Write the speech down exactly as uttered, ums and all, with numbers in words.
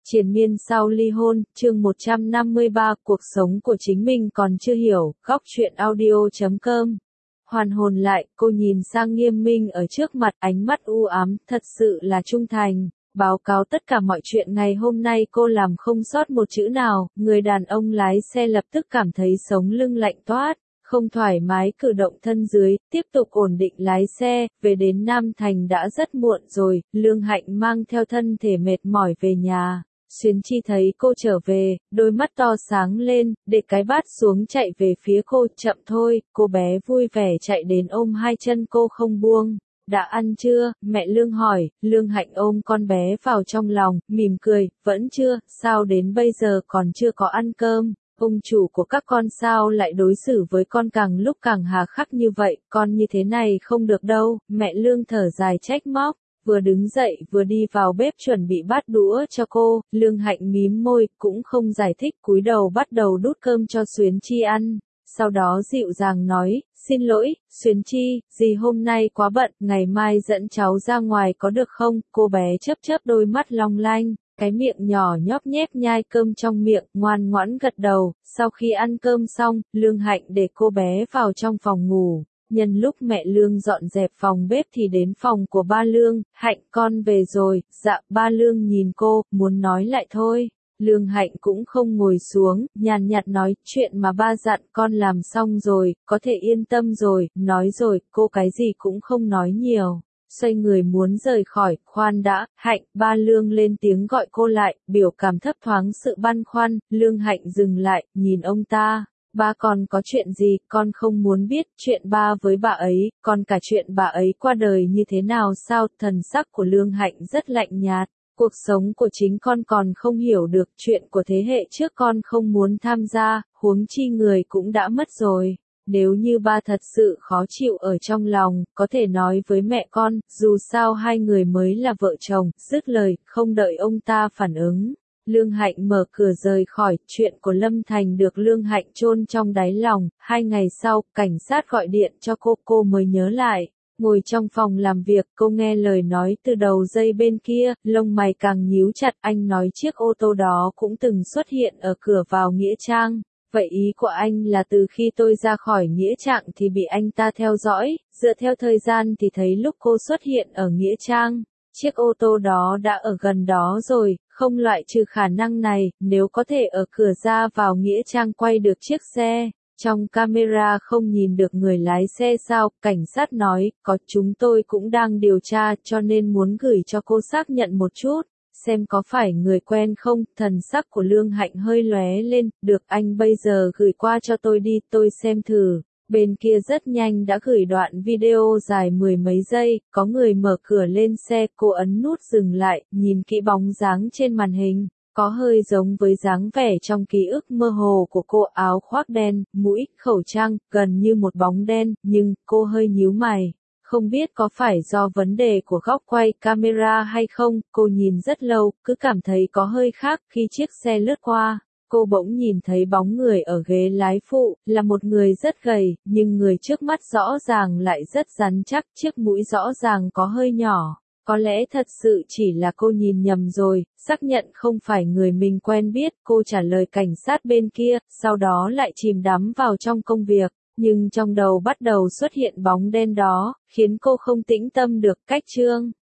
Triền miên sau ly hôn, chương một trăm năm mươi ba, cuộc sống của chính mình còn chưa hiểu, góc truyện audio chấm com. Hoàn hồn lại, cô nhìn sang Nghiêm Minh ở trước mặt, ánh mắt u ám, thật sự là trung thành. Báo cáo tất cả mọi chuyện ngày hôm nay cô làm không sót một chữ nào, người đàn ông lái xe lập tức cảm thấy sống lưng lạnh toát, không thoải mái cử động thân dưới, tiếp tục ổn định lái xe, về đến Nam Thành đã rất muộn rồi, Lương Hạnh mang theo thân thể mệt mỏi về nhà. Xuyến Chi thấy cô trở về, đôi mắt to sáng lên, để cái bát xuống chạy về phía cô, chậm thôi, cô bé vui vẻ chạy đến ôm hai chân cô không buông. Đã ăn chưa? Mẹ Lương hỏi. Lương Hạnh ôm con bé vào trong lòng, mỉm cười, vẫn chưa, sao đến bây giờ còn chưa có ăn cơm? Ông chủ của các con sao lại đối xử với con càng lúc càng hà khắc như vậy, con như thế này không được đâu. Mẹ Lương thở dài trách móc, vừa đứng dậy vừa đi vào bếp chuẩn bị bát đũa cho cô. Lương Hạnh mím môi, cũng không giải thích, cúi đầu bắt đầu đút cơm cho Xuyến Chi ăn. Sau đó dịu dàng nói, xin lỗi, Xuyến Chi, dì hôm nay quá bận, ngày mai dẫn cháu ra ngoài có được không? Cô bé chớp chớp đôi mắt long lanh, cái miệng nhỏ nhóp nhép nhai cơm trong miệng, ngoan ngoãn gật đầu. Sau khi ăn cơm xong, Lương Hạnh để cô bé vào trong phòng ngủ. Nhân lúc mẹ Lương dọn dẹp phòng bếp thì đến phòng của ba Lương. Hạnh, con về rồi. Dạ. Ba Lương nhìn cô, muốn nói lại thôi. Lương Hạnh cũng không ngồi xuống, nhàn nhạt nói, chuyện mà ba dặn con làm xong rồi, có thể yên tâm rồi. Nói rồi, cô cái gì cũng không nói nhiều, xoay người muốn rời khỏi. Khoan đã, Hạnh. Ba Lương lên tiếng gọi cô lại, biểu cảm thấp thoáng sự băn khoăn. Lương Hạnh dừng lại, nhìn ông ta. Ba con có chuyện gì, con không muốn biết. Chuyện ba với bà ấy, còn cả chuyện bà ấy qua đời như thế nào sao? Thần sắc của Lương Hạnh rất lạnh nhạt. Cuộc sống của chính con còn không hiểu được, chuyện của thế hệ trước con không muốn tham gia, huống chi người cũng đã mất rồi. Nếu như ba thật sự khó chịu ở trong lòng, có thể nói với mẹ con, dù sao hai người mới là vợ chồng. Dứt lời, không đợi ông ta phản ứng, Lương Hạnh mở cửa rời khỏi. Chuyện của Lâm Thành được Lương Hạnh chôn trong đáy lòng. Hai ngày sau, cảnh sát gọi điện cho cô, cô mới nhớ lại. Ngồi trong phòng làm việc, cô nghe lời nói từ đầu dây bên kia, lông mày càng nhíu chặt. Anh nói chiếc ô tô đó cũng từng xuất hiện ở cửa vào Nghĩa Trang. Vậy ý của anh là từ khi tôi ra khỏi Nghĩa Trang thì bị anh ta theo dõi, dựa theo thời gian thì thấy lúc cô xuất hiện ở Nghĩa Trang, chiếc ô tô đó đã ở gần đó rồi, không loại trừ khả năng này, nếu có thể ở cửa ra vào Nghĩa Trang quay được chiếc xe. Trong camera không nhìn được người lái xe sao? Cảnh sát nói, có, chúng tôi cũng đang điều tra cho nên muốn gửi cho cô xác nhận một chút, xem có phải người quen không. Thần sắc của Lương Hạnh hơi lóe lên, được, anh bây giờ gửi qua cho tôi đi, tôi xem thử. Bên kia rất nhanh đã gửi đoạn video dài mười mấy giây, có người mở cửa lên xe, cô ấn nút dừng lại, nhìn kỹ bóng dáng trên màn hình. Có hơi giống với dáng vẻ trong ký ức mơ hồ của cô, áo khoác đen, mũi, khẩu trang, gần như một bóng đen, nhưng cô hơi nhíu mày. Không biết có phải do vấn đề của góc quay camera hay không, cô nhìn rất lâu, cứ cảm thấy có hơi khác. Khi chiếc xe lướt qua, cô bỗng nhìn thấy bóng người ở ghế lái phụ, là một người rất gầy, nhưng người trước mắt rõ ràng lại rất rắn chắc, chiếc mũi rõ ràng có hơi nhỏ. Có lẽ thật sự chỉ là cô nhìn nhầm rồi, xác nhận không phải người mình quen biết, cô trả lời cảnh sát bên kia, sau đó lại chìm đắm vào trong công việc, nhưng trong đầu bắt đầu xuất hiện bóng đen đó, khiến cô không tĩnh tâm được. Cách chương